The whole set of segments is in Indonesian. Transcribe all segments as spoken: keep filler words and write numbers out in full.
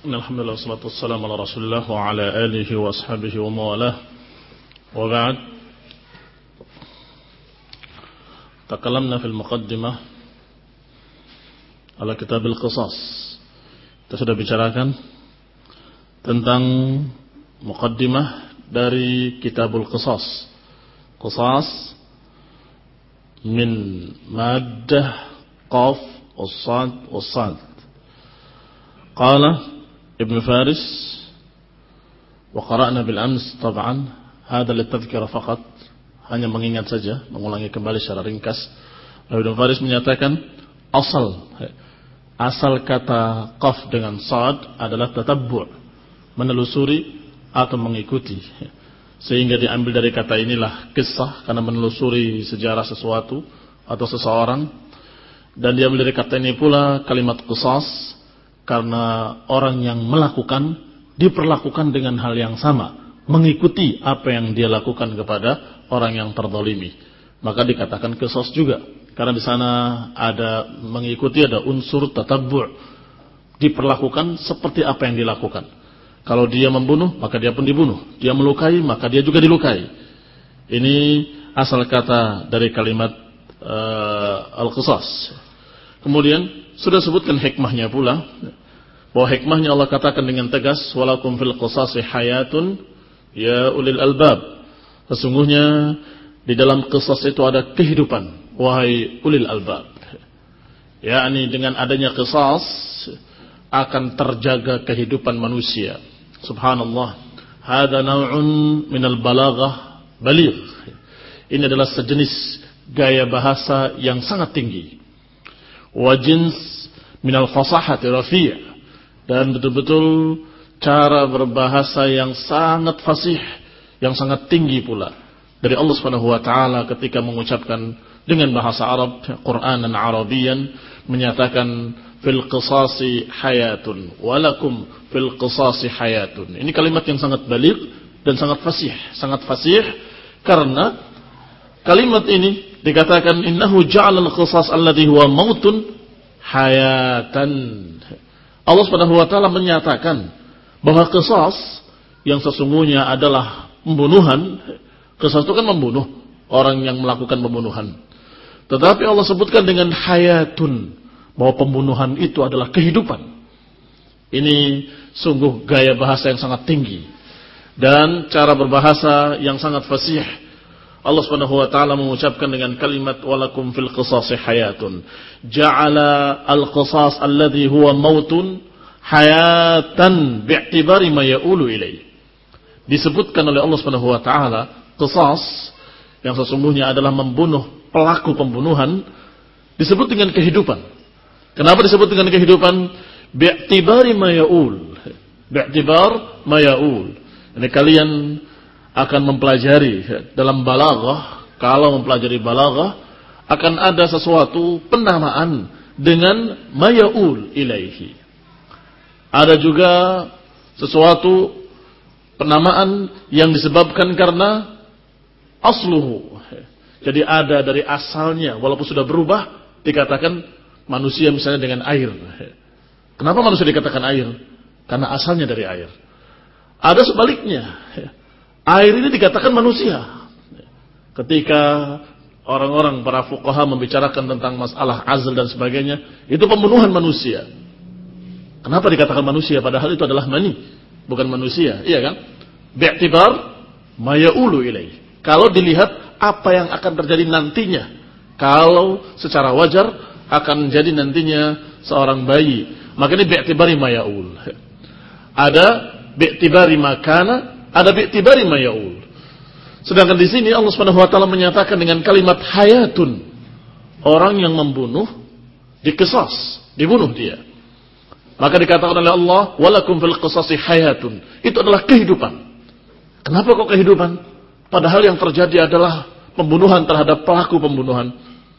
Alhamdulillah wassalatu wassalamu ala Rasulillah wa ala alihi wa ashabihi wa mawalah. Wa ba'd. Takalamna fil muqaddimah ala kitab al-qisas. Kita sudah bicarakan tentang muqaddimah dari kitabul qisas. Qisas min maddah qaf was-sad was-sad. Qala ابن فارس وقرأنا بالأمس طبعا هذا للتذكرة فقط, hanya mengingat saja, mengulangi kembali secara ringkas. Ibn Faris menyatakan asal asal kata qaf dengan sad adalah tatabbu', menelusuri atau mengikuti, sehingga diambil dari kata inilah kisah karena menelusuri sejarah sesuatu atau seseorang, dan diambil dari kata ini pula kalimat qisas karena orang yang melakukan diperlakukan dengan hal yang sama, mengikuti apa yang dia lakukan kepada orang yang terzalimi, maka dikatakan qisas juga. Karena di sana ada mengikuti, ada unsur tatabbu', diperlakukan seperti apa yang dilakukan. Kalau dia membunuh, maka dia pun dibunuh. Dia melukai, maka dia juga dilukai. Ini asal kata dari kalimat uh, al-qisas. Kemudian sudah sebutkan hikmahnya pula, bahwa hikmahnya Allah katakan dengan tegas, walakum fil qisasi hayatun ya ulil albab. Sesungguhnya di dalam qisas itu ada kehidupan, wahai ulil albab. Yakni dengan adanya qisas akan terjaga kehidupan manusia. Subhanallah, hada naw'un minal balaghah baligh. Ini adalah sejenis gaya bahasa yang sangat tinggi. Wa jins minal fasahati rafi', dan betul-betul cara berbahasa yang sangat fasih, yang sangat tinggi pula dari Allah Subhanahu wa taala ketika mengucapkan dengan bahasa Arab, Qur'anan Arabiyan, menyatakan fil qisasi hayatun walakum fil qisasi hayatun. Ini kalimat yang sangat baligh dan sangat fasih, sangat fasih karena kalimat ini dikatakan innahu ja'alal qisas alladhi huwa mautun hayatan. Allah Subhanahu wa taala menyatakan bahwa qisas yang sesungguhnya adalah pembunuhan. Qisas itu kan membunuh, orang yang melakukan pembunuhan. Tetapi Allah sebutkan dengan hayatun, bahwa pembunuhan itu adalah kehidupan. Ini sungguh gaya bahasa yang sangat tinggi dan cara berbahasa yang sangat fasih. Allah Subhanahu wa taala mengucapkan dengan kalimat walakum fil qisasi hayatun. Ja'ala al-qisas alladhi huwa mautun hayatan bi'tibari ma ya'ulu ilaih. Disebutkan oleh Allah Subhanahu wa taala qisas yang sesungguhnya adalah membunuh, pelaku pembunuhan, disebut dengan kehidupan. Kenapa disebut dengan kehidupan? Bi'tibari ma ya'ul. Bi'tibar ma ya'ul. Ini kalian akan mempelajari dalam balaghah, kalau mempelajari balaghah akan ada sesuatu penamaan dengan mayaul ilaihi. Ada juga sesuatu penamaan yang disebabkan karena asluhu. Jadi ada dari asalnya, walaupun sudah berubah, dikatakan manusia misalnya dengan air. Kenapa manusia dikatakan air? Karena asalnya dari air. Ada sebaliknya, air ini dikatakan manusia. Ketika orang-orang para fuqaha membicarakan tentang masalah azl dan sebagainya, itu pembunuhan manusia. Kenapa dikatakan manusia padahal itu adalah mani, bukan manusia, iya kan? Bi'tibar ma ya'ulu ilaih. Kalau dilihat apa yang akan terjadi nantinya, kalau secara wajar akan jadi nantinya seorang bayi, maka ini bi'tibari ma ya'ul. Ada bi'tibari ma kana, ada bi'tibari ma ya'ul. Sedangkan di sini Allah Subhanahu wa taala menyatakan dengan kalimat hayatun. Orang yang membunuh diqisas, dibunuh dia. Maka dikatakan oleh Allah, walakum fil qisasi hayatun. Itu adalah kehidupan. Kenapa kok kehidupan? Padahal yang terjadi adalah pembunuhan terhadap pelaku pembunuhan.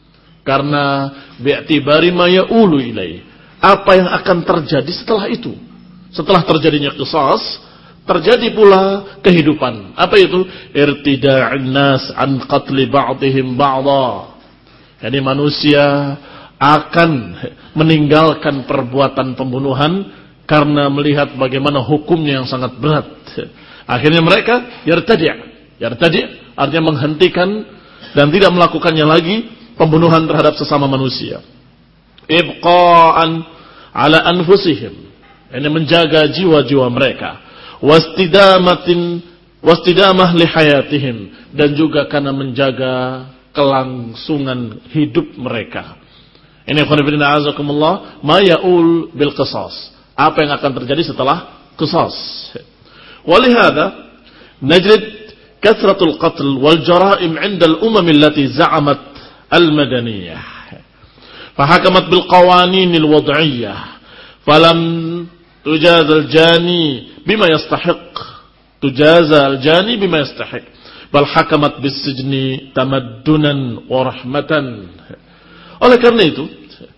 Karena bi'tibari ma ya'ulu ilai. Apa yang akan terjadi setelah itu? Setelah terjadinya qisas, terjadi pula kehidupan. Apa itu? Irtida'un nas an qatli ba'dihim ba'dha. Jadi manusia akan meninggalkan perbuatan pembunuhan karena melihat bagaimana hukumnya yang sangat berat. Akhirnya mereka yartadi', yartadi' artinya menghentikan dan tidak melakukannya lagi pembunuhan terhadap sesama manusia. Ibqa'an ala anfusihim, ini menjaga jiwa-jiwa mereka. Wastidamatin wastidamah li hayatihim, dan juga karena menjaga kelangsungan hidup mereka. Ini khonibidin a'azakumullah ma ya'ul bil qisas, apa yang akan terjadi setelah qisas. Walihada najid kathratul qatl wal jara'im 'inda al umam allati za'amat al madaniyah fahakamat bil qawanin al wad'iyyah falam tujaz al jani bima yastahiq tujaz al jani bima yastahiq bal hakamat bis sijni tamaddunan wa rahmatan. Oleh karena itu,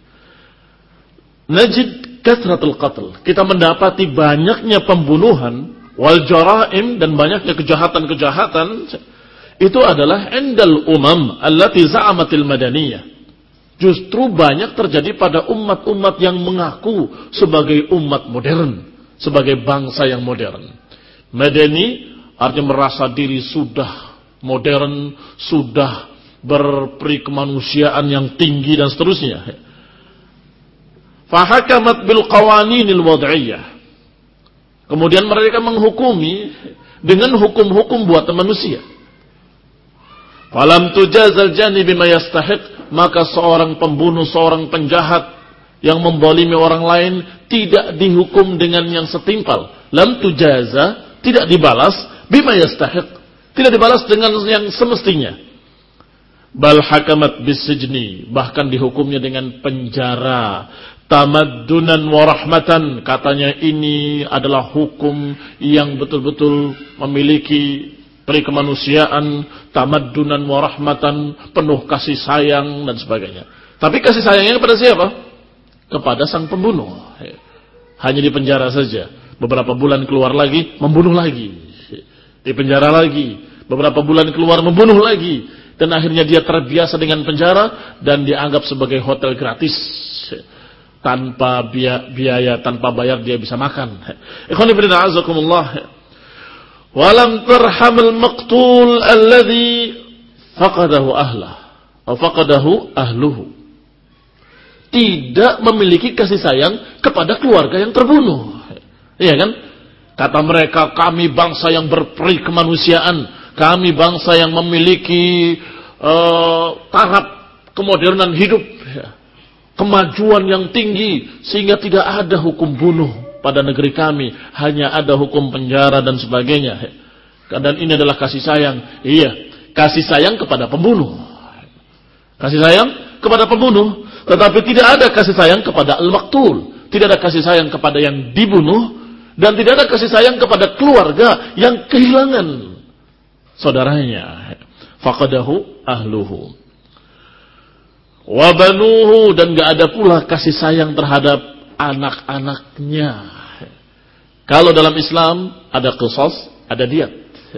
najid kathratul qatl, kita mendapati banyaknya pembunuhan, wal jaraim, dan banyaknya kejahatan-kejahatan, itu adalah indal umam allati za'amatil madaniyah. Justru banyak terjadi pada umat-umat yang mengaku sebagai umat modern, sebagai bangsa yang modern. Madani artinya merasa diri sudah modern, sudah berperi kemanusiaan yang tinggi dan seterusnya. Fahakamat bil qawaninil wad'iyyah, kemudian mereka menghukumi dengan hukum-hukum buatan manusia. Falam tujazal jani bima yastahiq, maka seorang pembunuh, seorang penjahat yang membolimi orang lain tidak dihukum dengan yang setimpal. Lam tujaza, tidak dibalas, bima yastahiq, tidak dibalas dengan yang semestinya. Bal hakamat bisijni, bahkan dihukumnya dengan penjara. Tamaddunan wa rahmatan, katanya ini adalah hukum yang betul-betul memiliki peri kemanusiaan. Tamaddunan wa rahmatan, penuh kasih sayang dan sebagainya. Tapi kasih sayangnya kepada siapa? Kepada sang pembunuh. Hanya di penjara saja, beberapa bulan keluar lagi, membunuh lagi. Di penjara lagi, beberapa bulan keluar, membunuh lagi. Dan akhirnya dia terbiasa dengan penjara dan dianggap sebagai hotel gratis. Tanpa biaya, tanpa bayar dia bisa makan. Ikhwan fillah a'azakumullah. Walam tarhamul maqtul alladhi faqadahu ahlah atau faqadahu ahluhu. Tidak memiliki kasih sayang kepada keluarga yang terbunuh. Iya kan? Kata mereka, kami bangsa yang berperi kemanusiaan. Kami bangsa yang memiliki uh, taraf kemodernan hidup, ya, kemajuan yang tinggi, sehingga tidak ada hukum bunuh pada negeri kami, hanya ada hukum penjara dan sebagainya. Dan ini adalah kasih sayang. Iya, kasih sayang kepada pembunuh. Kasih sayang kepada pembunuh, tetapi tidak ada kasih sayang kepada al-maqtul, tidak ada kasih sayang kepada yang dibunuh, dan tidak ada kasih sayang kepada keluarga yang kehilangan saudaranya. Faqadahu ahluhu wa banuhu, dan gak ada pula kasih sayang terhadap anak-anaknya. Kalau dalam Islam ada qisas, ada diyat.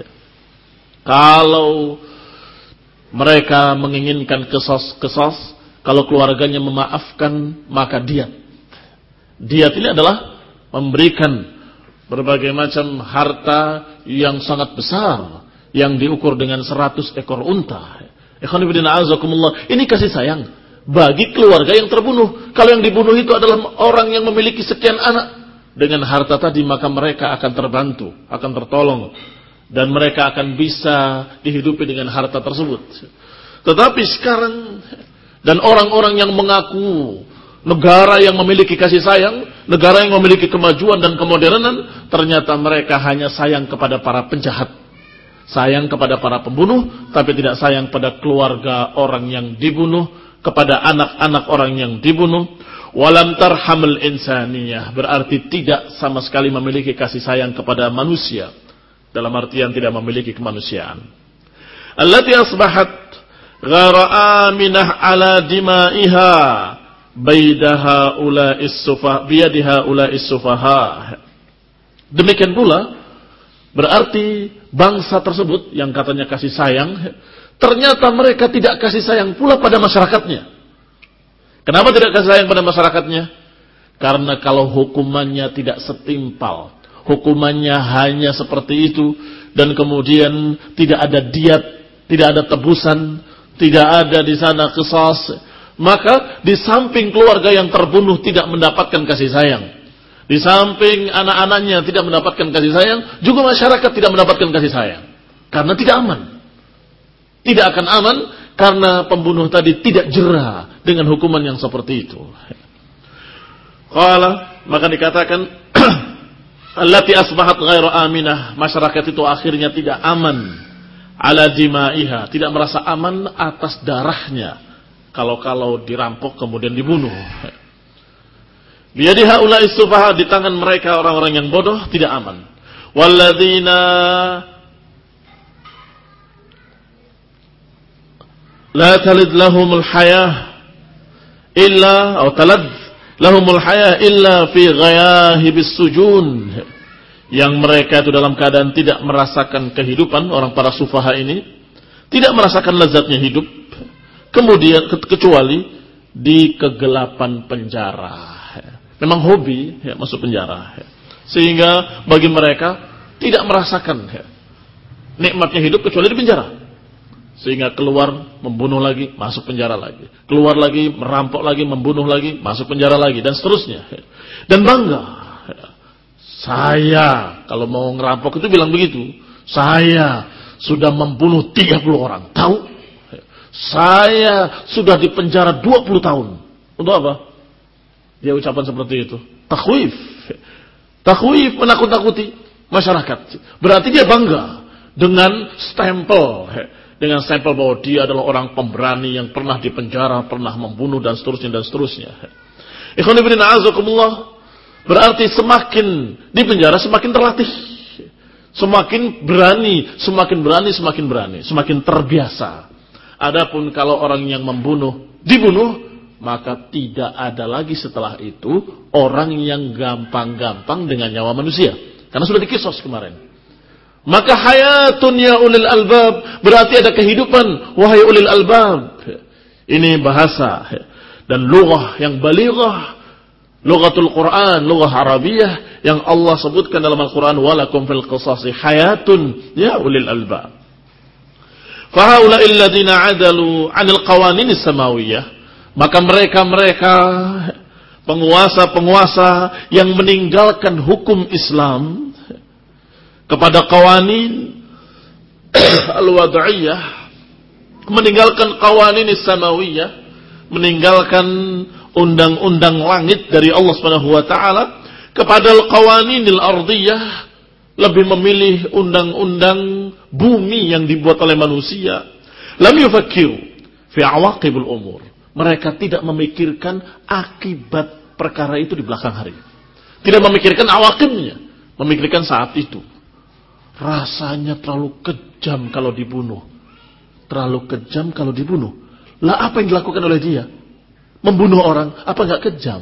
Kalau mereka menginginkan qisas-qisas, kalau keluarganya memaafkan, maka diyat. Diyat ini adalah memberikan berbagai macam harta yang sangat besar, yang diukur dengan seratus ekor unta. Ikhwan fillah a'azakumullah, ini kasih sayang bagi keluarga yang terbunuh. Kalau yang dibunuh itu adalah orang yang memiliki sekian anak, dengan harta tadi maka mereka akan terbantu, akan tertolong, dan mereka akan bisa dihidupi dengan harta tersebut. Tetapi sekarang, dan orang-orang yang mengaku negara yang memiliki kasih sayang, negara yang memiliki kemajuan dan kemodernan, ternyata mereka hanya sayang kepada para penjahat, sayang kepada para pembunuh, tapi tidak sayang pada keluarga orang yang dibunuh, kepada anak-anak orang yang dibunuh. Walam tarhamul insaniyah, berarti tidak sama sekali memiliki kasih sayang kepada manusia, dalam artian tidak memiliki kemanusiaan. Allati asbahat ghara aminah ala dimaiha baidaha ula'is sufah biyadiha ula'is sufaha. Demikian pula berarti bangsa tersebut yang katanya kasih sayang, ternyata mereka tidak kasih sayang pula pada masyarakatnya. Kenapa tidak kasih sayang pada masyarakatnya? Karena kalau hukumannya tidak setimpal, hukumannya hanya seperti itu, dan kemudian tidak ada diat, tidak ada tebusan, tidak ada di sana qisas, maka di samping keluarga yang terbunuh tidak mendapatkan kasih sayang, di samping anak-anaknya tidak mendapatkan kasih sayang, juga masyarakat tidak mendapatkan kasih sayang. Karena tidak aman. Tidak akan aman karena pembunuh tadi tidak jera dengan hukuman yang seperti itu. Qala, maka dikatakan allati asbahat ghairu aminah, masyarakat itu akhirnya tidak aman ala dimaiha, tidak merasa aman atas darahnya kalau-kalau dirampok kemudian dibunuh. Biyadi haula'i sufaha, di tangan mereka orang-orang yang bodoh tidak aman. Walladzina la talid lahumul hayah illa atau talad lahumul hayah illa fi ghayahibis sujun, yang mereka itu dalam keadaan tidak merasakan kehidupan. Orang para sufaha ini tidak merasakan lezatnya hidup kemudian kecuali di kegelapan penjara. Memang hobi ya, masuk penjara ya. Sehingga bagi mereka tidak merasakan ya, nikmatnya hidup kecuali di penjara. Sehingga keluar membunuh lagi, masuk penjara lagi. Keluar lagi, merampok lagi, membunuh lagi, masuk penjara lagi, dan seterusnya. Dan bangga. Saya, kalau mau ngerampok itu bilang begitu. Saya sudah membunuh tiga puluh orang. Tahu? Saya sudah di penjara dua puluh tahun. Untuk apa? Dia ucapan seperti itu. Takhwif. Takhwif, menakut-nakuti masyarakat. Berarti dia bangga dengan stempel. Dengan stempel bahwa dia adalah orang pemberani yang pernah dipenjara, pernah membunuh, dan seterusnya dan seterusnya. Ikhwan fillah a'azakumullah, berarti semakin dipenjara semakin terlatih, semakin berani, semakin berani, semakin berani, semakin terbiasa. Adapun kalau orang yang membunuh dibunuh, maka tidak ada lagi setelah itu orang yang gampang-gampang dengan nyawa manusia, karena sudah dikisos kemarin. Maka hayatun ya ulil albab, berarti ada kehidupan wahai ulil albab. Ini bahasa dan lughah yang balighah, lughatul Quran, lughah Arabiyah yang Allah sebutkan dalam Al-Quran, walakum fil qisasi hayatun ya ulil albab. Fahaula'il ladzina 'adalu 'anil qawaninis samawiyah, maka mereka-mereka penguasa-penguasa yang meninggalkan hukum Islam kepada qawanin al-wad'iyah, meninggalkan qawanin samawiyah, meninggalkan undang-undang langit dari Allah Subhanahu wa taala, kepada al-qawanin al-ardiyah, lebih memilih undang-undang bumi yang dibuat oleh manusia. Lam yufakkiru fi awaqibul umur, mereka tidak memikirkan akibat perkara itu di belakang hari, tidak memikirkan awaqibnya, memikirkan saat itu. Rasanya terlalu kejam kalau dibunuh. Terlalu kejam kalau dibunuh. Lah apa yang dilakukan oleh dia? Membunuh orang, apa enggak kejam?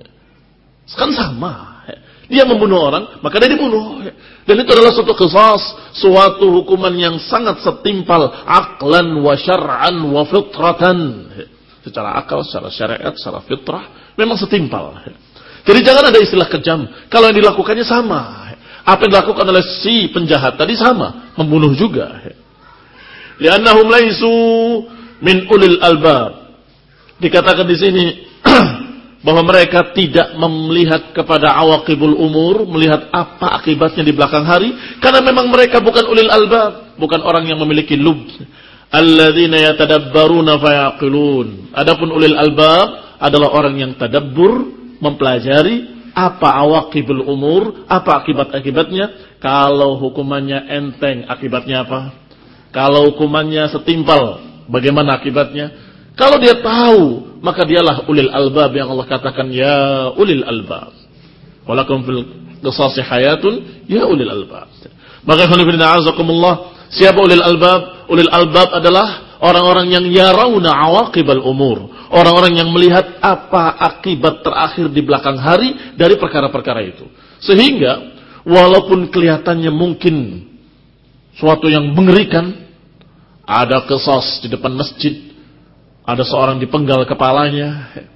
Kan sama. Dia membunuh orang, maka dia dibunuh. Dan itu adalah suatu qisas, suatu hukuman yang sangat setimpal, aqlan wa syar'an wa fitratan. Secara akal, secara syariat, secara fitrah, memang setimpal. Jadi jangan ada istilah kejam. Kalau yang dilakukannya sama. Apa yang dilakukan oleh si penjahat tadi sama, membunuh juga. Li'annahum laisu min ulil albab. Dikatakan di sini bahwa mereka tidak melihat kepada awaqibul umur, melihat apa akibatnya di belakang hari, karena memang mereka bukan ulil albab, bukan orang yang memiliki lub. Alladzina yatadabbaruna fayaqilun. Adapun ulil albab adalah orang yang tadabbur, mempelajari apa awaqibul umur, apa akibat-akibatnya. Kalau hukumannya enteng, akibatnya apa? Kalau hukumannya setimpal, bagaimana akibatnya? Kalau dia tahu, maka dialah ulil albab yang Allah katakan ya ulil albab. Walakum fil qisasi hayatun ya ulil albab. Maka khonifidina azakumullah, siapa ulil albab? Ulil albab adalah orang-orang yang yarawna awaqibal umur, orang-orang yang melihat apa akibat terakhir di belakang hari dari perkara-perkara itu. Sehingga walaupun kelihatannya mungkin suatu yang mengerikan, ada qisas di depan masjid, ada seorang dipenggal kepalanya,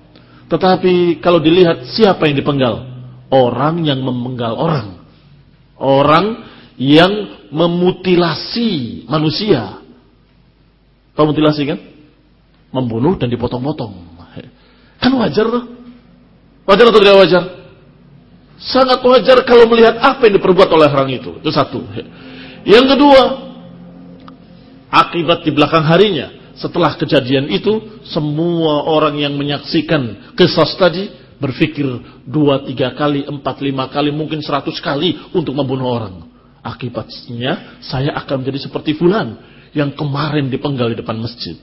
Tetapi kalau dilihat siapa yang dipenggal? Orang yang memenggal orang. Orang yang memutilasi manusia. Tahu mutilasi kan? Membunuh dan dipotong-potong. Kan wajar loh. Wajar atau tidak wajar? Sangat wajar kalau melihat apa yang diperbuat oleh orang itu. Itu satu. Yang kedua, akibat di belakang harinya, setelah kejadian itu, semua orang yang menyaksikan qisas tadi berpikir dua, tiga kali, empat, lima kali, mungkin seratus kali untuk membunuh orang. Akibatnya, saya akan menjadi seperti fulan yang kemarin dipenggal di depan masjid.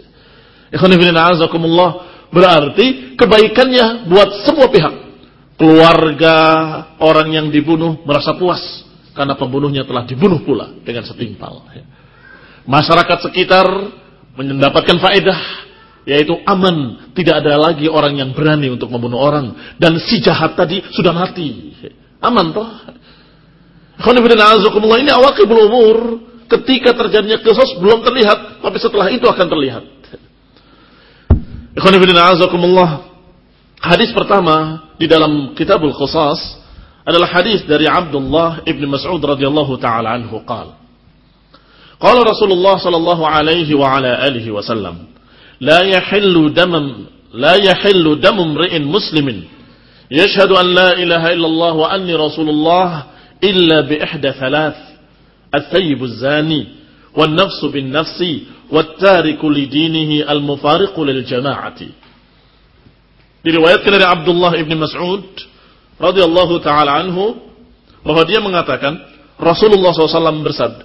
Berarti kebaikannya buat semua pihak. Keluarga orang yang dibunuh merasa puas karena pembunuhnya telah dibunuh pula dengan setimpal. Masyarakat sekitar mendapatkan faedah, yaitu aman, tidak ada lagi orang yang berani untuk membunuh orang, dan si jahat tadi sudah mati. Aman toh? Ini awaqibul umur. Ketika terjadinya qisas belum terlihat, tapi setelah itu akan terlihat. Hadis pertama di dalam Kitabul Qisas adalah hadis dari Abdullah ibn Mas'ud radhiyallahu taala anhu qala qala Rasulullah sallallahu alaihi wa ala alihi wasallam la yahillu damam la yahillu damu imri'in muslimin yashhadu an la ilaha illallah wa anni rasulullah illa bi ihda thalath at-thayyib az-zani wan nafsu bin nafsi wat-tariku li dinihi al-mufariqu lil jama'ati. Diriwayatkan dari Abdullah ibn Mas'ud radhiyallahu taala anhu bahwa dia mengatakan Rasulullah shallallahu alaihi wasallam bersabda,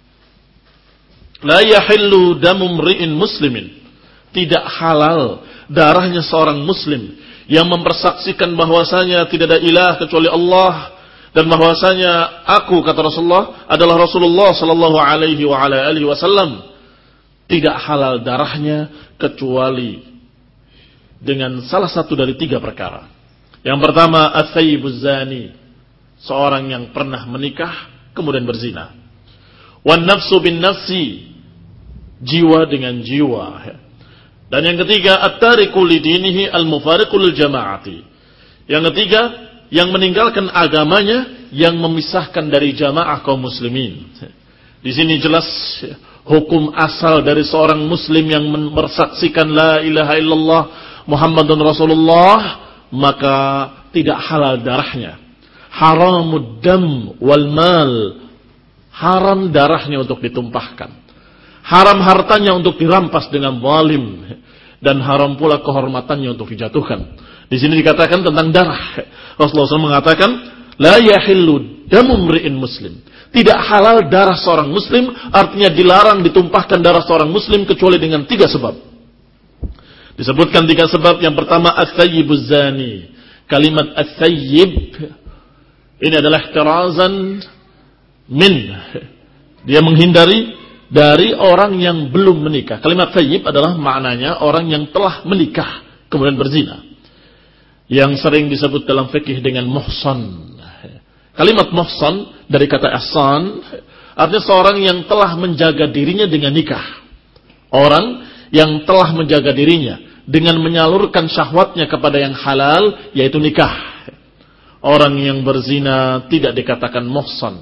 la yahillu damu imri'in muslimin, tidak halal darahnya seorang muslim yang mempersaksikan bahwasanya tidak ada ilah kecuali Allah dan bahwasanya aku, kata Rasulullah, adalah Rasulullah sallallahu alaihi wa ala alihi wasallam. Tidak halal darahnya kecuali dengan salah satu dari tiga perkara. Yang pertama, ats-tsayyibuz zani, seorang yang pernah menikah kemudian berzina. Wan nafsu bin nafsi, jiwa dengan jiwa. Dan yang ketiga, at-tariku lidinihi al-mufariqu lil jama'ati. Yang ketiga, yang meninggalkan agamanya, yang memisahkan dari jamaah kaum muslimin. Di sini jelas hukum asal dari seorang muslim yang bersaksikan la ilaha illallah Muhammadun Rasulullah, maka tidak halal darahnya. Haramud dam wal mal, haram darahnya untuk ditumpahkan. Haram hartanya untuk dirampas dengan zalim, dan haram pula kehormatannya untuk dijatuhkan. Di sini dikatakan tentang darah. Rasulullah shallallahu alaihi wasallam mengatakan, la yahillu damu imri'in muslim. Tidak halal darah seorang muslim, artinya dilarang ditumpahkan darah seorang muslim kecuali dengan tiga sebab. Disebutkan tiga sebab. Yang pertama, ats-tsayyibuz zani. Kalimat ats-tsayyib ini adalah ihtirazan min, dia menghindari dari orang yang belum menikah. Kalimat tsayyib adalah maknanya orang yang telah menikah kemudian berzina, yang sering disebut dalam fikih dengan muhsan. Kalimat muhsan dari kata ihsan, artinya seorang yang telah menjaga dirinya dengan nikah. Orang yang telah menjaga dirinya dengan menyalurkan syahwatnya kepada yang halal, yaitu nikah. Orang yang berzina tidak dikatakan muhsan.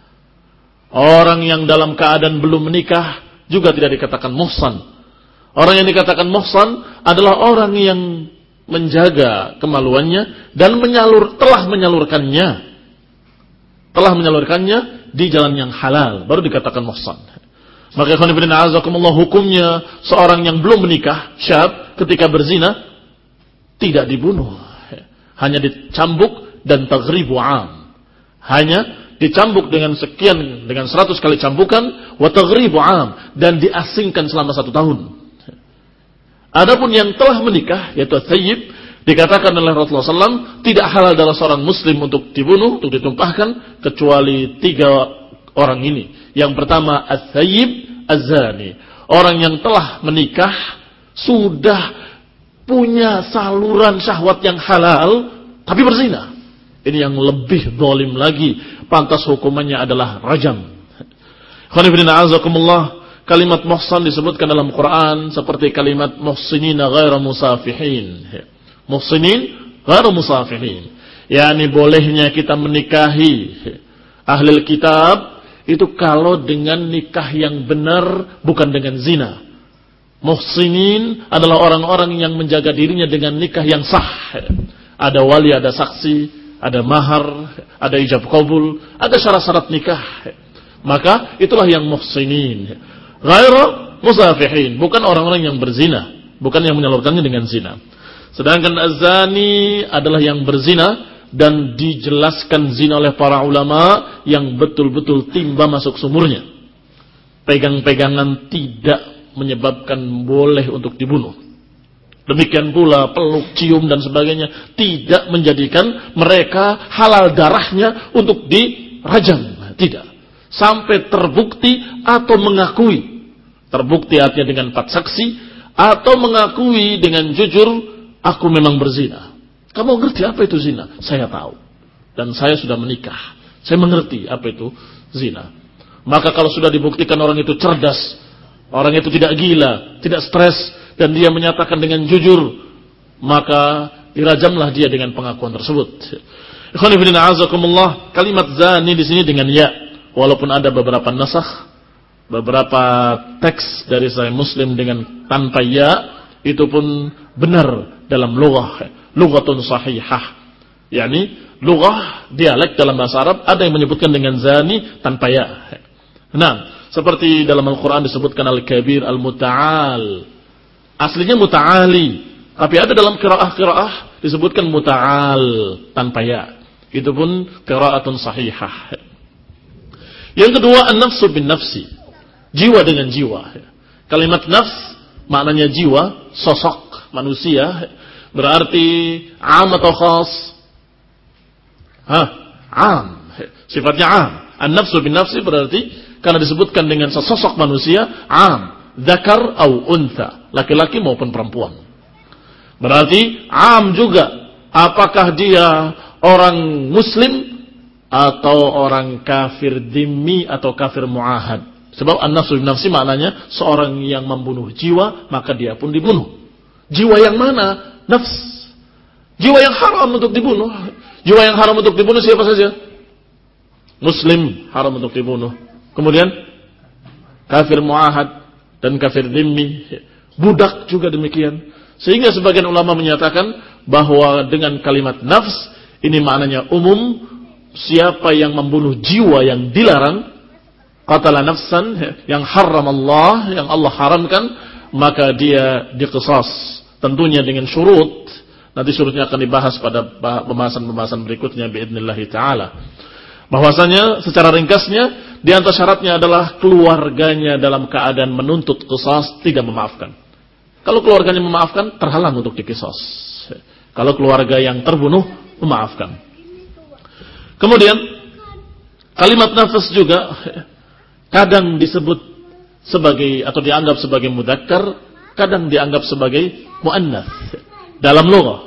Orang yang dalam keadaan belum menikah juga tidak dikatakan muhsan. Orang yang dikatakan muhsan adalah orang yang menjaga kemaluannya dan menyalur, telah menyalurkannya, telah menyalurkannya di jalan yang halal, baru dikatakan muhsan. Maka ikhwan fillah azakumullah, hukumnya seorang yang belum menikah, syab, ketika berzina tidak dibunuh, hanya dicambuk dan taghribu am, hanya dicambuk dengan sekian, dengan seratus kali cambukan, wa taghribu am, dan diasingkan selama satu tahun. Adapun yang telah menikah, yaitu ats-tsayyib, dikatakan oleh Rasulullah shallallahu alaihi wasallam tidak halal darah seorang muslim untuk dibunuh, untuk ditumpahkan, kecuali tiga orang ini. Yang pertama, ats-tsayyib az-zani, orang yang telah menikah, sudah punya saluran syahwat yang halal, tapi berzina. Ini yang lebih zalim lagi, pantas hukumannya adalah rajam. Kalimat muhsan disebutkan dalam Quran seperti kalimat muhsinina ghaira musafihin. Muhsinin ghairu musafihin. Yani bolehnya kita menikahi ahlul kitab itu kalau dengan nikah yang benar, bukan dengan zina. Muhsinin adalah orang-orang yang menjaga dirinya dengan nikah yang sah. Ada wali, ada saksi, ada mahar, ada ijab qabul, ada syarat-syarat nikah. Maka itulah yang muhsinin. Ghairu musafihin, bukan orang-orang yang berzina, bukan yang menyalurkannya dengan zina. Sedangkan az-zani adalah yang berzina, dan dijelaskan zina oleh para ulama yang betul-betul timba masuk sumurnya. Pegang-pegangan tidak menyebabkan boleh untuk dibunuh. Demikian pula peluk, cium dan sebagainya tidak menjadikan mereka halal darahnya untuk dirajam. Tidak. Sampai terbukti atau mengakui. Terbukti artinya dengan empat saksi atau mengakui dengan jujur, aku memang berzina. Kamu ngerti apa itu zina? Saya tahu. Dan saya sudah menikah. Saya mengerti apa itu zina. Maka kalau sudah dibuktikan orang itu cerdas, orang itu tidak gila, tidak stres, dan dia menyatakan dengan jujur, maka dirajamlah dia dengan pengakuan tersebut. Ikhwan fillah azakumullah, kalimat zani di sini dengan ya, walaupun ada beberapa nasakh, beberapa teks dari Sahih Muslim dengan tanpa ya, itu pun benar dalam lughah. Lughatun sahihah, yakni lughah dialek dalam bahasa Arab ada yang menyebutkan dengan zani tanpa ya. Nah, seperti dalam Al-Quran disebutkan al-kabir, al-muta'al. Aslinya muta'ali, tapi ada dalam qiraah-qiraah disebutkan muta'al tanpa ya. Itu pun qiraatun sahihah. Yang kedua, an-nafsu bin nafsi, jiwa dengan jiwa. Kalimat nafs maknanya jiwa, sosok manusia. Berarti am atau khas? Hah? Am. Sifatnya am. An-nafsu bin nafsi berarti karena disebutkan dengan sesosok manusia, am. Dzakar au untha. Laki-laki maupun perempuan. Berarti am juga. Apakah dia orang muslim atau orang kafir dhimmi atau kafir muahad? Sebab an-nafsu bin nafsi maknanya seorang yang membunuh jiwa, maka dia pun dibunuh. Jiwa yang mana? Nafs. Jiwa yang haram untuk dibunuh. Jiwa yang haram untuk dibunuh siapa saja? Muslim haram untuk dibunuh. Kemudian kafir muahad dan kafir dhimmi. Budak juga demikian. Sehingga sebagian ulama menyatakan bahwa dengan kalimat nafs ini maknanya umum. Siapa yang membunuh jiwa yang dilarang, qatala nafsan yang haram Allah, yang Allah haramkan, maka dia diqisas. Tentunya dengan syurut. Nanti syurutnya akan dibahas pada pembahasan-pembahasan berikutnya biidznillah ta'ala. Bahwasanya secara ringkasnya di antara syaratnya adalah keluarganya dalam keadaan menuntut qisas, tidak memaafkan. Kalau keluarganya memaafkan, terhalang untuk diqisas. Kalau keluarga yang terbunuh memaafkan. Kemudian kalimat nafs juga kadang disebut sebagai atau dianggap sebagai mudzakkar, kadang dianggap sebagai muannats dalam lughah.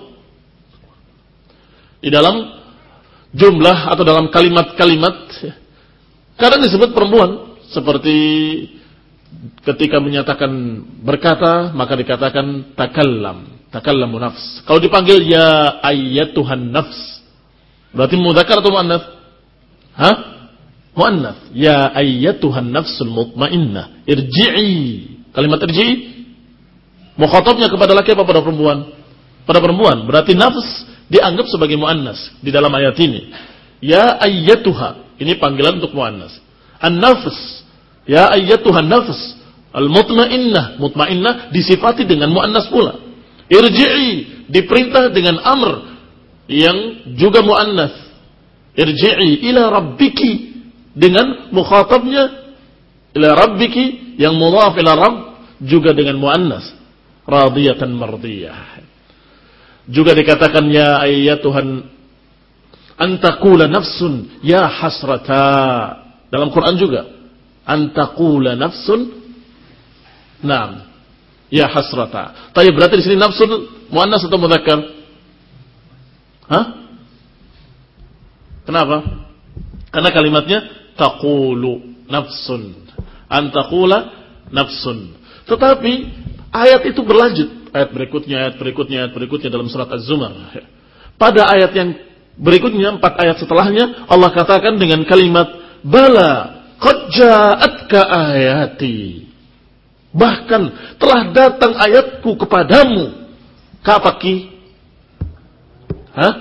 Di dalam jumlah atau dalam kalimat-kalimat kadang disebut perempuan, seperti ketika menyatakan berkata maka dikatakan takallam, takallamu nafs. Kalau dipanggil ya ayyatuhan nafs, berarti mudzakkar atau muannats? Hah? Muannats. Ya ayyatuhan nafsul mutmainnah, irji'i. Kalimat irji'i mukhatabnya kepada laki apa pada perempuan? Pada perempuan. Berarti nafs dianggap sebagai muannas di dalam ayat ini. Ya ayyatuha, ini panggilan untuk muannas. An-nafs, ya ayyatuhan nafs al-mutmainnah, mutmainnah disifati dengan muannas pula. Irji'i diperintah dengan amr yang juga muannas. Irji'i ila rabbiki dengan mukhatabnya ila rabbiki yang mudhaf ila rabb juga dengan muannas. Radiyatan mardiyah. Juga dikatakan ya ayyatuhan antaqula nafsun ya hasrata. Dalam Quran juga antaqula nafsun naam ya hasrata. Tapi berarti di sini nafsun muannas atau mudzakkar? Hah? Kenapa? Karena kalimatnya taqulu nafsun. Antaqula nafsun. Tetapi ayat itu berlanjut. ayat berikutnya, ayat berikutnya, ayat berikutnya dalam surat Az-Zumar. Pada ayat yang berikutnya, empat ayat setelahnya, Allah katakan dengan kalimat bala qad ja'atka ayati. Bahkan telah datang ayatku kepadamu. Kapaki? Hah?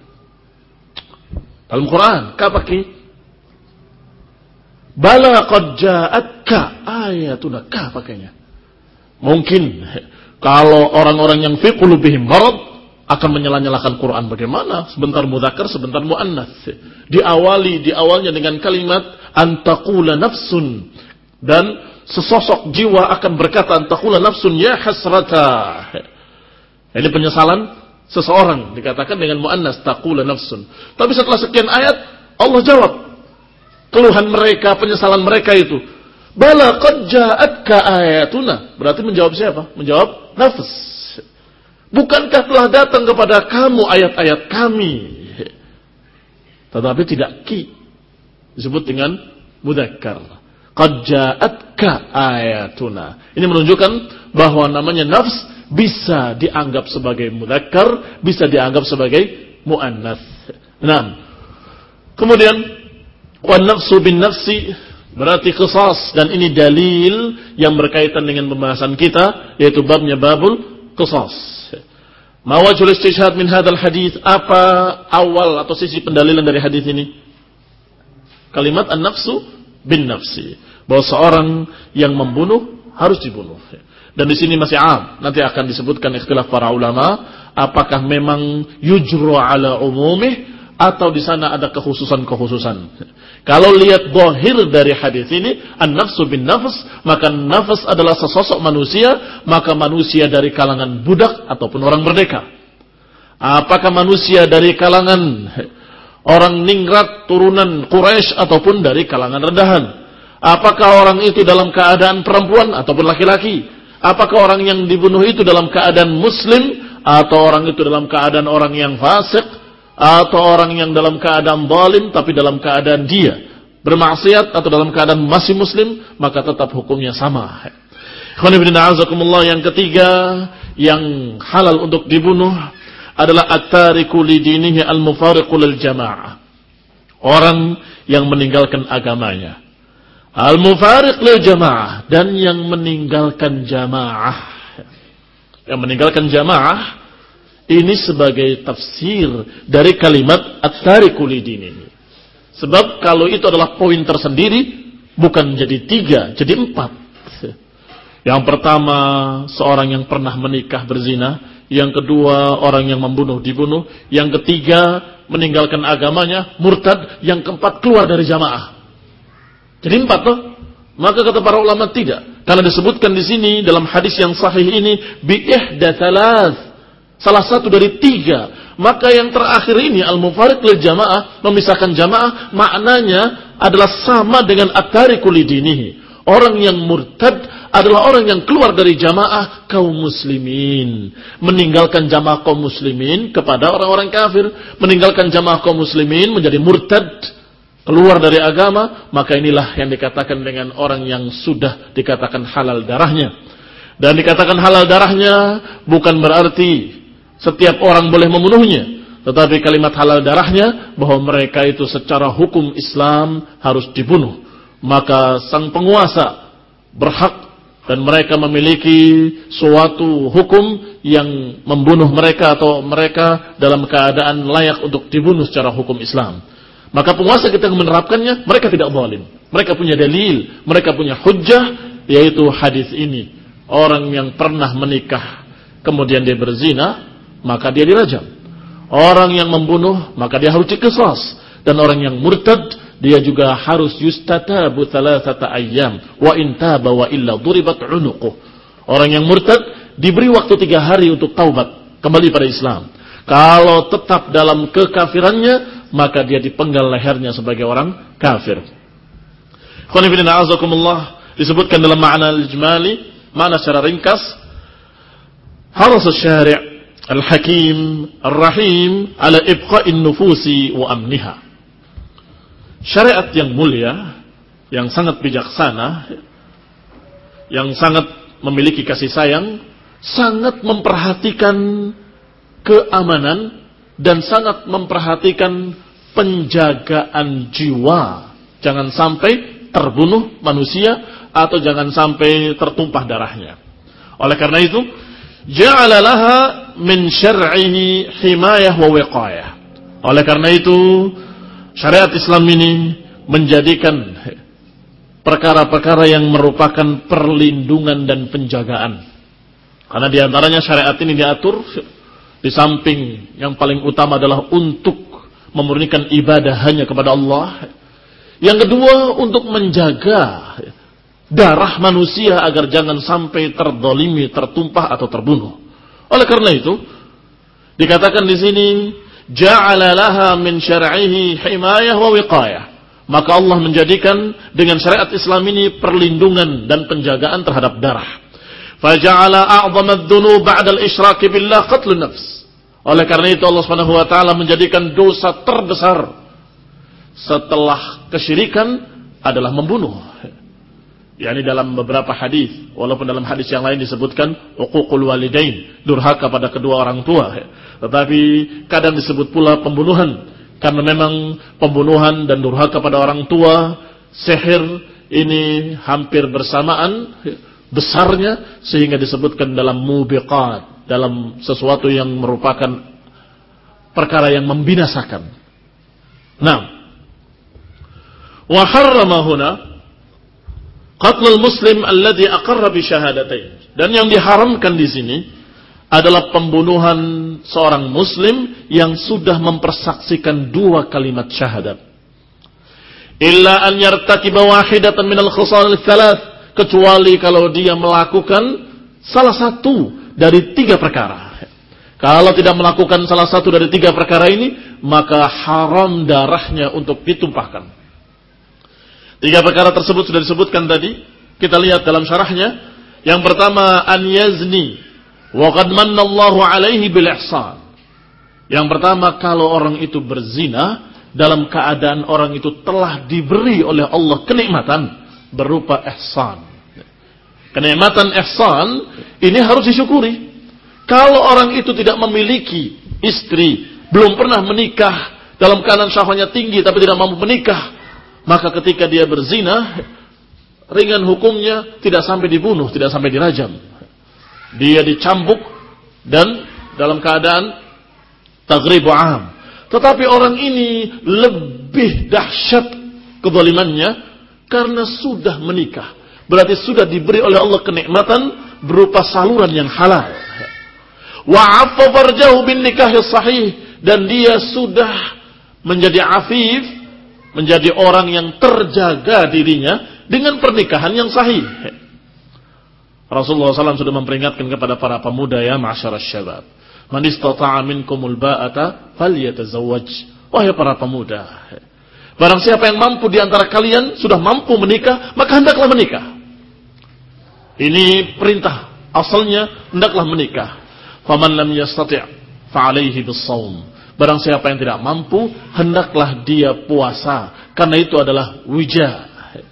Dalam Quran, kapaki? Bala qad ja'atka ayatuna. Kapakanya? Mungkin kalau orang-orang yang fi qulubihim marad akan menyala-nyalakan Quran. Bagaimana? Sebentar mudzakkar, sebentar muannats. Diawali di awalnya dengan kalimat antaqula nafsun, dan sesosok jiwa akan berkata antaqula nafsun ya hasrata. Ini penyesalan seseorang dikatakan dengan muannats taqula nafsun. Tapi setelah sekian ayat Allah jawab keluhan mereka, penyesalan mereka itu. Bala qad ja'atka ayatuna. Berarti menjawab siapa? Menjawab nafs. Bukankah telah datang kepada kamu ayat-ayat kami? Tetapi tidak ki. Disebut dengan mudzakkar. Qad ja'atka ayatuna. Ini menunjukkan bahwa namanya nafs bisa dianggap sebagai mudzakkar, bisa dianggap sebagai muannats. Nah, kemudian wan nafsu bin nafsi berarti qisas, dan ini dalil yang berkaitan dengan pembahasan kita, yaitu babnya babul qisas. Ma wajhul istishhad min hadzal hadits? Apa awal atau sisi pendalilan dari hadis ini? Kalimat an-nafsu bin nafsi, bahwa seorang yang membunuh harus dibunuh. Dan di sini masih am, nanti akan disebutkan ikhtilaf para ulama, apakah memang yujru ala umumih atau di sana ada kekhususan-kekhususan. Kalau lihat zahir dari hadis ini, an-nafsu bin nafs, maka nafs adalah sesosok manusia, maka manusia dari kalangan budak ataupun orang merdeka. Apakah manusia dari kalangan orang ningrat turunan Quraisy ataupun dari kalangan rendahan? Apakah orang itu dalam keadaan perempuan ataupun laki-laki? Apakah orang yang dibunuh itu dalam keadaan muslim atau orang itu dalam keadaan orang yang fasik? Atau orang yang dalam keadaan zalim tapi dalam keadaan dia bermaksiat atau dalam keadaan masih muslim, maka tetap hukumnya sama. Yang ketiga yang halal untuk dibunuh adalah at-tariku li dinihi al-mufariqu lil jamaah. Orang yang meninggalkan agamanya. Al-mufariq lil jamaah, dan yang meninggalkan jamaah. Yang meninggalkan jamaah ini sebagai tafsir dari kalimat at-tariku li dinihi. Sebab kalau itu adalah poin tersendiri, bukan jadi tiga, jadi empat. Yang pertama, seorang yang pernah menikah berzina. Yang kedua, orang yang membunuh dibunuh. Yang ketiga, meninggalkan agamanya, murtad. Yang keempat, keluar dari jamaah. Jadi empat toh? Maka kata para ulama tidak. Karena disebutkan di sini dalam hadis yang sahih ini, bi ihda thalath, salah satu dari tiga. Maka yang terakhir ini al-mufariq lil jamaah, memisahkan jamaah, maknanya adalah sama dengan at-tariku li dinihi. Orang yang murtad adalah orang yang keluar dari jamaah kaum muslimin, meninggalkan jamaah kaum muslimin kepada orang-orang kafir, meninggalkan jamaah kaum muslimin menjadi murtad, keluar dari agama. Maka inilah yang dikatakan dengan orang yang sudah dikatakan halal darahnya. Dan dikatakan halal darahnya bukan berarti setiap orang boleh membunuhnya, tetapi kalimat halal darahnya bahwa mereka itu secara hukum Islam harus dibunuh. Maka sang penguasa berhak dan mereka memiliki suatu hukum yang membunuh mereka atau mereka dalam keadaan layak untuk dibunuh secara hukum Islam. Maka penguasa kita menerapkannya, mereka tidak zalim. Mereka punya dalil, mereka punya hujjah, yaitu hadis ini. Orang yang pernah menikah kemudian dia berzina, maka dia dirajam. Orang yang membunuh, maka dia harus diqisas. Dan orang yang murtad, dia juga harus yustatabu thalathata ayyam wa in taba wa illa duribat unuquh. Orang yang murtad diberi waktu tiga hari untuk taubat, kembali pada Islam. Kalau tetap dalam kekafirannya, maka dia dipenggal lehernya sebagai orang kafir. Ikhwan fillah a'azakumullah, disebutkan dalam makna al-ijmali, makna secara ringkas, haras asy-syari' al-hakim ar-rahim ala ibqa'in nufusi wa amniha. Syariat yang mulia, yang sangat bijaksana, yang sangat memiliki kasih sayang, sangat memperhatikan keamanan dan sangat memperhatikan penjagaan jiwa. Jangan sampai terbunuh manusia atau jangan sampai tertumpah darahnya. Oleh karena itu, ja'ala laha min syar'ihi himayah wa wiqayah. Oleh karena itu, syariat Islam ini menjadikan perkara-perkara yang merupakan perlindungan dan penjagaan. Karena diantaranya syariat ini diatur di samping yang paling utama adalah untuk memurnikan ibadah hanya kepada Allah. Yang kedua, untuk menjaga darah manusia agar jangan sampai terdolimi, tertumpah atau terbunuh. Oleh karena itu, dikatakan di sini, ja'ala laha min syar'ihi himayah wa wiqayah. Maka Allah menjadikan dengan syariat Islam ini perlindungan dan penjagaan terhadap darah. Faja'ala a'zama adh-dhunub ba'da al-isyraq billah qatlun nafs. Oleh karena itu Allah Subhanahu wa taala menjadikan dosa terbesar setelah kesyirikan adalah membunuh. yakni dalam beberapa hadis, walaupun dalam hadis yang lain disebutkan uququl walidain, durhaka pada kedua orang tua, tetapi kadang disebut pula pembunuhan, karena memang pembunuhan dan durhaka pada orang tua, sihir ini hampir bersamaan besarnya, sehingga disebutkan dalam mubiqat, dalam sesuatu yang merupakan perkara yang membinasakan. Nah, wa harrama huna qatlul muslim alladhi aqarra bi syahadatain. Dan yang diharamkan di sini adalah pembunuhan seorang muslim yang sudah mempersaksikan dua kalimat syahadat. Illa an yartakiba wahidatan minal khisal tsalath, kecuali kalau dia melakukan salah satu dari tiga perkara. Kalau tidak melakukan salah satu dari tiga perkara ini, maka haram darahnya untuk ditumpahkan. Tiga perkara tersebut sudah disebutkan tadi. Kita lihat dalam syarahnya. Yang pertama, an yazni wa qad manna Allahu alaihi bil ihsan. Yang pertama, kalau orang itu berzina dalam keadaan orang itu telah diberi oleh Allah kenikmatan berupa ihsan. Kenikmatan ihsan ini harus disyukuri. Kalau orang itu tidak memiliki istri, belum pernah menikah, dalam keadaan syahwatnya tinggi tapi tidak mampu menikah, maka ketika dia berzina, ringan hukumnya, tidak sampai dibunuh, tidak sampai dirajam. Dia dicambuk dan dalam keadaan taghribu am. Tetapi orang ini lebih dahsyat kezalimannya karena sudah menikah. Berarti sudah diberi oleh Allah kenikmatan berupa saluran yang halal. Wa'affa farjahu bin nikahi sahih, dan dia sudah menjadi afif, menjadi orang yang terjaga dirinya dengan pernikahan yang sahih. Rasulullah shallallahu alaihi wasallam sudah memperingatkan kepada para pemuda, ya ma'asyaras syabab, man istata'a minkumul ba'ata falyatazawwaj. Wahai para pemuda, barang siapa yang mampu di antara kalian sudah mampu menikah, maka hendaklah menikah. Ini perintah asalnya, hendaklah menikah. Faman lam yastati' fa'alaihi bis-shaum. Barang siapa yang tidak mampu, hendaklah dia puasa, karena itu adalah wija,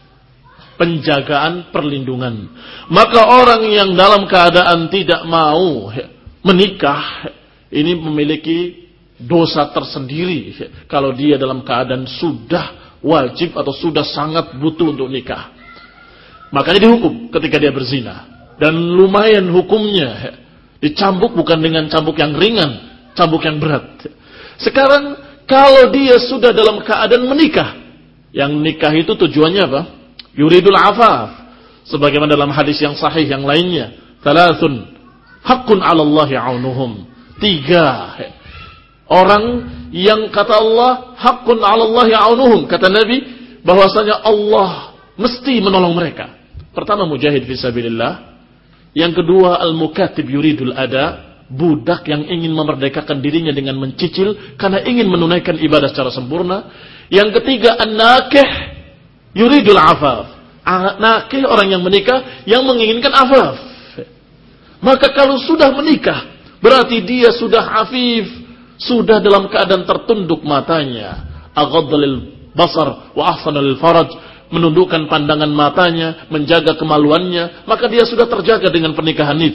penjagaan, perlindungan. Maka orang yang dalam keadaan tidak mau menikah, ini memiliki dosa tersendiri kalau dia dalam keadaan sudah wajib atau sudah sangat butuh untuk nikah. Makanya dihukum ketika dia berzina, dan lumayan hukumnya. Dicambuk bukan dengan cambuk yang ringan, cambuk yang berat. Sekarang kalau dia sudah dalam keadaan menikah, yang nikah itu tujuannya apa? Yuridul afaf. Sebagaimana dalam hadis yang sahih yang lainnya, thalathun haqqun 'ala Allahi 'aunuhum. Tiga orang yang kata Allah haqqun 'ala Allahi 'aunuhum, kata Nabi bahwasanya Allah mesti menolong mereka. Pertama, mujahid fisabilillah. Yang kedua, al-mukatib yuridul ada, budak yang ingin memerdekakan dirinya dengan mencicil karena ingin menunaikan ibadah secara sempurna. Yang ketiga, an-nakih yuridul afaf, nakih orang yang menikah yang menginginkan afaf. Maka kalau sudah menikah, berarti dia sudah afif, sudah dalam keadaan tertunduk matanya, aghadda lil basar wa ahsana lil faraj, menundukkan pandangan matanya, menjaga kemaluannya, maka dia sudah terjaga dengan pernikahan itu.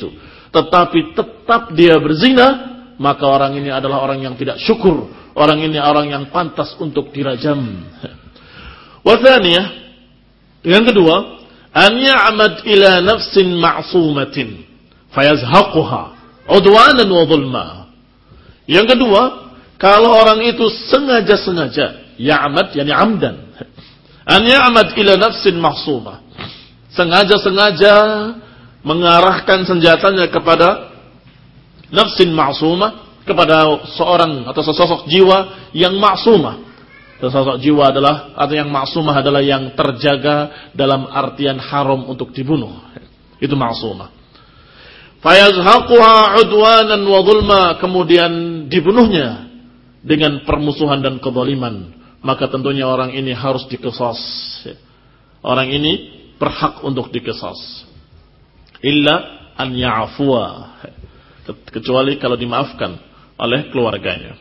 tetapi tetap dia berzina, maka orang ini adalah orang yang tidak syukur. Orang ini orang yang pantas untuk dirajam. Wa tsaniyah, yang kedua, an ya'mad ila nafsin ma'sumatin fayazhaquha udwanan wa dhulma. Yang kedua, kalau orang itu sengaja-sengaja, ya'mad yani amdan. An ya'mad ila nafsin ma'sumah. Sengaja-sengaja mengarahkan senjatanya kepada nafsin ma'sumah, kepada seorang atau sesosok jiwa yang ma'sumah. Sesosok jiwa adalah, atau yang ma'sumah adalah yang terjaga dalam artian haram untuk dibunuh. Itu ma'sumah. Fayazhaquha udwanan wa dhulma, kemudian dibunuhnya dengan permusuhan dan kezaliman, maka tentunya orang ini harus diqisas. Orang ini berhak untuk diqisas. Illa an ya'fuwa, kecuali kalau dimaafkan oleh keluarganya.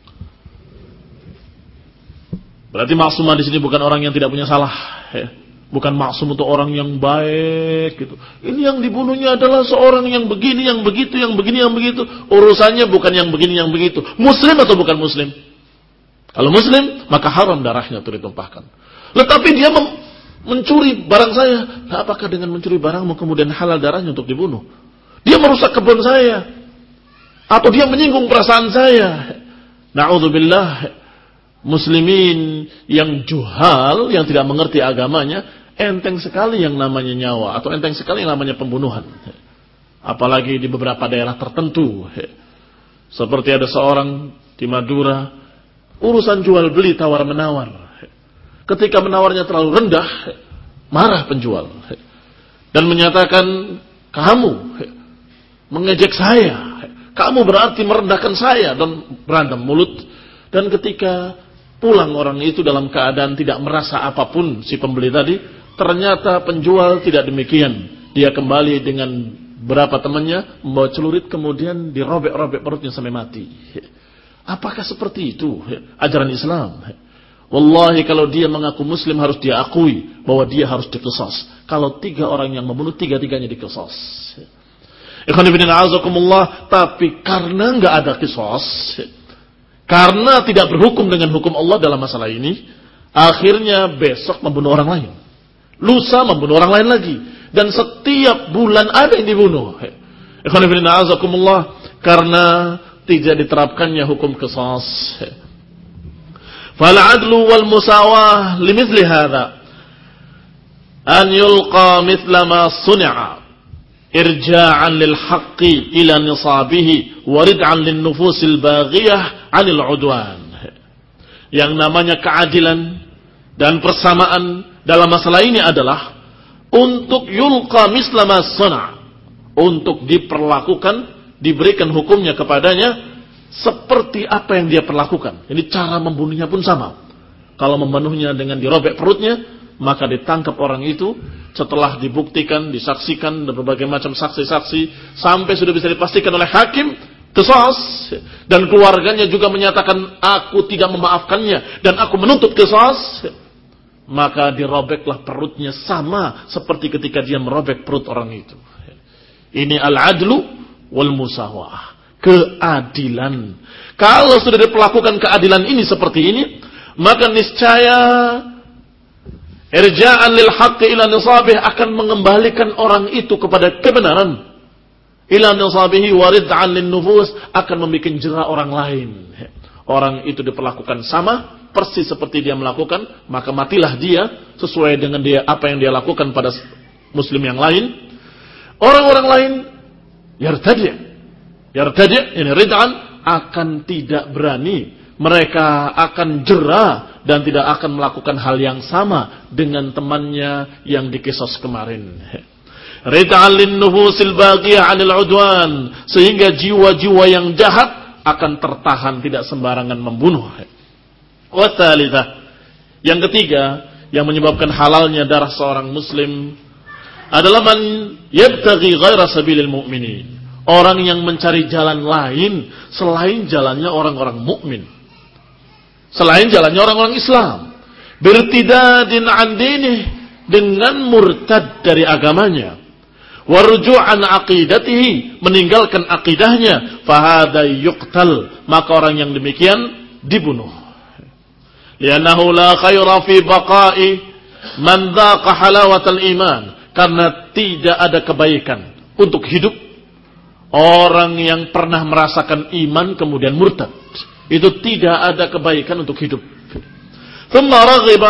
Berarti maksumah di sini bukan orang yang tidak punya salah, ya. Bukan maksum untuk orang yang baik gitu. Ini yang dibunuhnya adalah seorang yang begini, yang begitu, yang begini, yang begitu. Urusannya bukan yang begini, yang begitu. Muslim atau bukan muslim? Kalau muslim, maka haram darahnya itu ditumpahkan. Tetapi dia mem- mencuri barang saya. Nah, apakah dengan mencuri barangmu kemudian halal darahnya untuk dibunuh? Dia merusak kebun saya, atau dia menyinggung perasaan saya. Na'udzubillah. Muslimin yang juhal, yang tidak mengerti agamanya, enteng sekali yang namanya nyawa, atau enteng sekali yang namanya pembunuhan. Apalagi di beberapa daerah tertentu. Seperti ada seorang di Madura, urusan jual beli tawar menawar. Ketika menawarnya terlalu rendah, marah penjual dan menyatakan, kamu mengejek saya, kamu berarti merendahkan saya, dan berantem mulut. Dan ketika pulang orang itu dalam keadaan tidak merasa apapun, si pembeli tadi, ternyata penjual tidak demikian. Dia kembali dengan berapa temannya, membawa celurit, kemudian dirobek-robek perutnya sampai mati. Apakah seperti itu ajaran Islam? Wallahi, kalau dia mengaku muslim harus dia akui bahwa dia harus diqisas. Kalau tiga orang yang membunuh, tiga-tiganya diqisas. Ikhwan fillah a'azakumullah, tapi karena enggak ada qisas, karena tidak berhukum dengan hukum Allah dalam masalah ini, akhirnya besok membunuh orang lain, lusa membunuh orang lain lagi, dan setiap bulan ada yang dibunuh. Ikhwan fillah a'azakumullah, karena tidak diterapkannya hukum qisas. Fal 'adlu wal musawah limithli hadha an yulqa mithla ma suni'a irja'an lil haqqi ila nisabihi wa rid'an lin nufusil baghiyah 'anil 'udwan. Yang namanya keadilan dan persamaan dalam masalah ini adalah untuk yulqa misla ma suna', untuk diperlakukan, diberikan hukumnya kepadanya seperti apa yang dia perlakukan. Jadi cara membunuhnya pun sama. Kalau membunuhnya dengan dirobek perutnya, maka ditangkap orang itu setelah dibuktikan, disaksikan dan berbagai macam saksi-saksi sampai sudah bisa dipastikan oleh hakim qisas, dan keluarganya juga menyatakan aku tidak memaafkannya dan aku menuntut qisas, maka dirobeklah perutnya sama seperti ketika dia merobek perut orang itu. Ini al-adlu wal musawah, keadilan. Kalau sudah diperlakukan keadilan ini seperti ini, maka niscaya irja'an lil haqqi ila nisabih, akan mengembalikan orang itu kepada kebenaran. Ila nisabihi warid'an lin nufus, akan membuat jera orang lain. Orang itu diperlakukan sama persis seperti dia melakukan, maka matilah dia sesuai dengan dia apa yang dia lakukan pada muslim yang lain. Orang-orang lain yartadi' yartadi' ini rid'an, akan tidak berani, mereka akan jera dan tidak akan melakukan hal yang sama dengan temannya yang dikisos kemarin. Rid'an lin nufusil baghiyah 'anil 'udwan, sehingga jiwa-jiwa yang jahat akan tertahan, tidak sembarangan membunuh. Wa tsalitsah, yang ketiga yang menyebabkan halalnya darah seorang muslim adalah man yabtaghi ghaira sabilil mu'minin, orang yang mencari jalan lain selain jalannya orang-orang mukmin, selain jalannya orang-orang Islam, birtidadin an dinih, dengan murtad dari agamanya, warju'an aqidatihi, meninggalkan akidahnya, fahada yuqtal, maka orang yang demikian dibunuh. Li'annahu la khaira fi baqa'i man dhaqa halawatal iman, karena tidak ada kebaikan untuk hidup orang yang pernah merasakan iman kemudian murtad. Itu tidak ada kebaikan untuk hidup. Thumma raghiba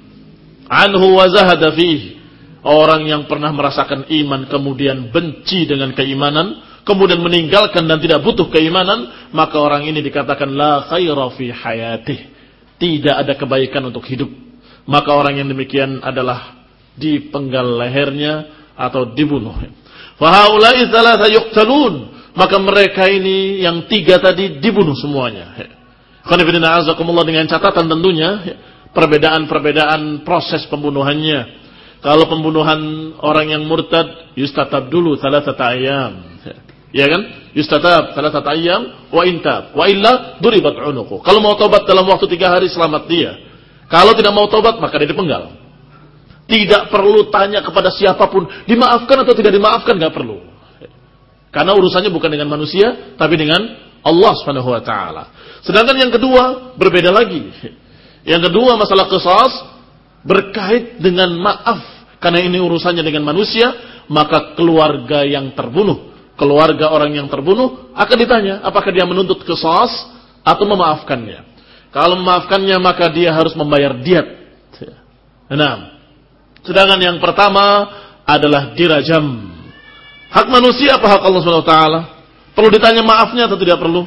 anhu wa zahada fihi, orang yang pernah merasakan iman kemudian benci dengan keimanan, kemudian meninggalkan dan tidak butuh keimanan, maka orang ini dikatakan la khaira fi hayatih, tidak ada kebaikan untuk hidup. Maka orang yang demikian adalah dipenggal lehernya atau dibunuh. Fa haula'i tsalatsa yuqtalun, maka mereka ini yang tiga tadi dibunuh semuanya. Qanifidina azakumullah, dengan catatan tentunya perbedaan-perbedaan proses pembunuhannya. Kalau pembunuhan orang yang murtad, yustatab dulu thalathata ayyam. Ya kan? Yustatab thalathata ayyam wa intab wa illa duribat unuqu. Kalau mau tobat dalam waktu tiga hari, selamat dia. Kalau tidak mau tobat, maka dia dipenggal. Tidak perlu tanya kepada siapapun, dimaafkan atau tidak dimaafkan, enggak perlu. Karena urusannya bukan dengan manusia, tapi dengan Allah Subhanahu wa taala. Sedangkan yang kedua berbeda lagi. Yang kedua masalah qisas berkait dengan maaf, karena ini urusannya dengan manusia, maka keluarga yang terbunuh, keluarga orang yang terbunuh akan ditanya apakah dia menuntut qisas atau memaafkannya. Kalau memaafkannya, maka dia harus membayar diat. Nah, sedangkan yang pertama adalah dirajam. Hak manusia apa hak Allah Subhanahu wa taala? Perlu ditanya maafnya atau tidak perlu?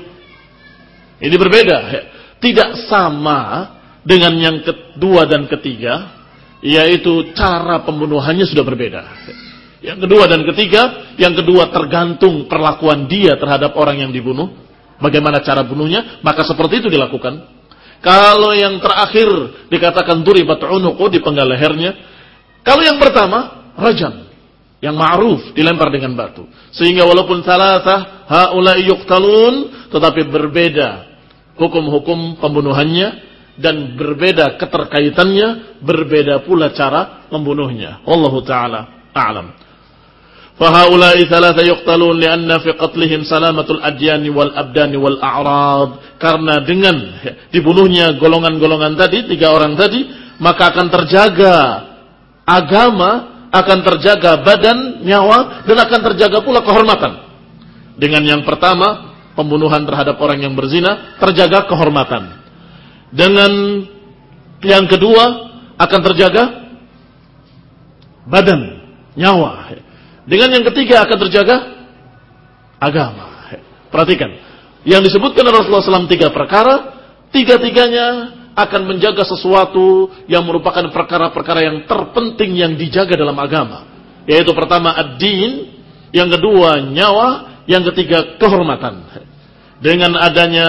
Ini berbeda. Tidak sama dengan yang kedua dan ketiga, yaitu cara pembunuhannya sudah berbeda. Yang kedua dan ketiga, yang kedua tergantung perlakuan dia terhadap orang yang dibunuh, bagaimana cara bunuhnya, maka seperti itu dilakukan. Kalau yang terakhir dikatakan duribat unuqu, dipenggal lehernya. Kalau yang pertama rajam, yang ma'ruf, dilempar dengan batu. Sehingga walaupun salasah haula'i yuqtalun, tetapi berbeda hukum-hukum pembunuhannya dan berbeda keterkaitannya, berbeda pula cara membunuhnya. Wallahu ta'ala a'lam. Fahaula'i thalatha yuqtalun li'anna fi qatlihim salamatul adyani wal abdani wal a'rad. Karena dengan dibunuhnya golongan-golongan tadi, tiga orang tadi, maka akan terjaga agama, akan terjaga badan, nyawa, dan akan terjaga pula kehormatan. Dengan yang pertama, pembunuhan terhadap orang yang berzina, terjaga kehormatan. Dengan yang kedua, akan terjaga badan, nyawa. Dengan yang ketiga, akan terjaga agama. Perhatikan, yang disebutkan oleh Rasulullah shallallahu alaihi wasallam tiga perkara, tiga-tiganya akan menjaga sesuatu yang merupakan perkara-perkara yang terpenting yang dijaga dalam agama. Yaitu pertama ad-din, yang kedua nyawa, yang ketiga kehormatan. Dengan adanya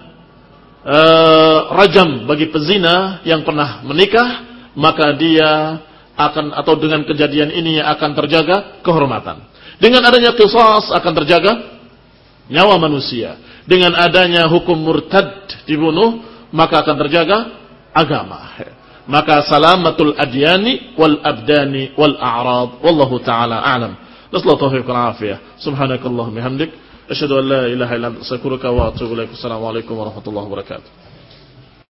uh, rajam bagi pezina yang pernah menikah, maka dia akan, atau dengan kejadian ini akan terjaga kehormatan. Dengan adanya qisas akan terjaga nyawa manusia. Dengan adanya hukum murtad dibunuh, maka akan terjaga agama. Maka salamatul adyani wal abdani wal a'rad. Wallahu ta'ala a'lam. Nasallahu taufiq wal afiyah. Subhanakallahumma hamdik, asyhadu an la ilaha illa anta astaghfiruka wa atubu ilaik. Assalamu alaikum warahmatullahi wabarakatuh.